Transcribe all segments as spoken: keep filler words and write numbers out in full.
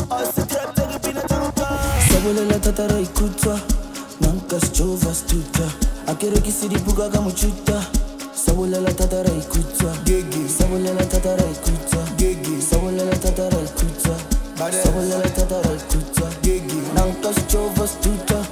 Sabolela tatara ikutwa Nanka schova stuta Akere kisiri buga gamuchuta Sabolela tatara ikutwa Gigi Sabolela tatara ikutwa Gigi Sabolela tatara ikutwa Sabolela tatara ikutwa Gigi Nanka schova stuta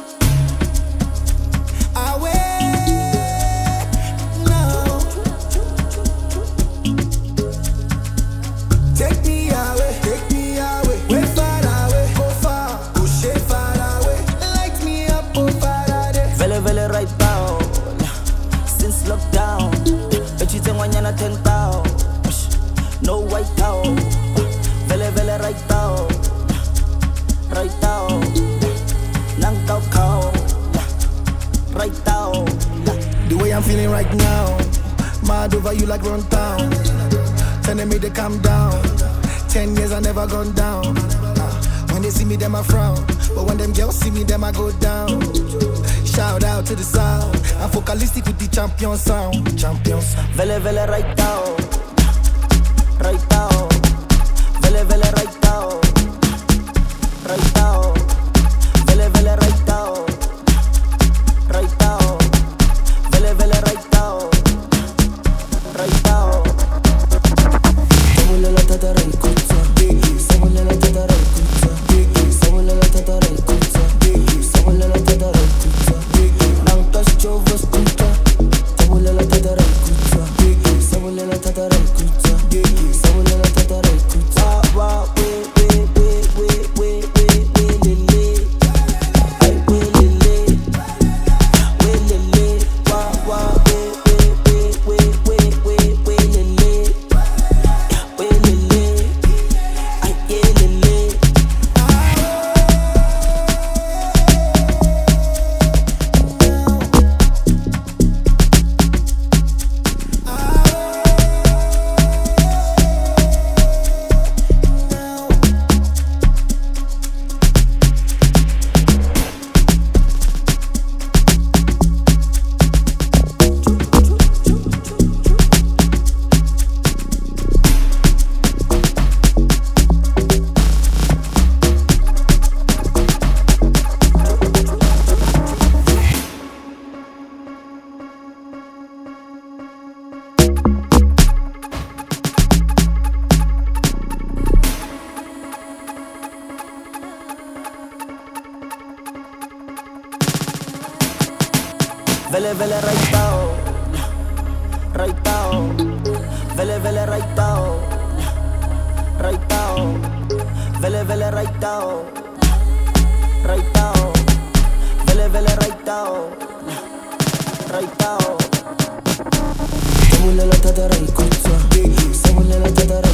Lockdown, but you think when you're not ten thousand, no white cow, vele vele right now, right now, nang cow cow, right now. The way I'm feeling right now, mad over you like run town, telling me to calm down. Ten years I never gone down. When they see me, them I frown, but when them girls see me, them I go down. Shout out to the sound. I'm focalistic with the champion sound. Champion sound. Vele vele right now. Right now. Vele vele right now. Right now. Vele vele right now. Right now. Vele vele right now. Right now. Sabolela tatara ikutwa. Sabolela tatara ikutwa. Sabolela tatara ikutwa. Sabolela tatara ikutwa. Chova skuta, sabolela tatara ikutwa. Sabolela tatara ikutwa. Sabolela tatara ikutwa. Wa we we we we we we we lele. Ay we lele. We lele. Wa wa we we we we we we lele. We lele. Ay yeah lele. Vele vele right now, right now. Vele vele right now, right now. Vele vele right now, right now. Vele vele right now, right now. Sabolela tatara ikutwa. Sabolela tatara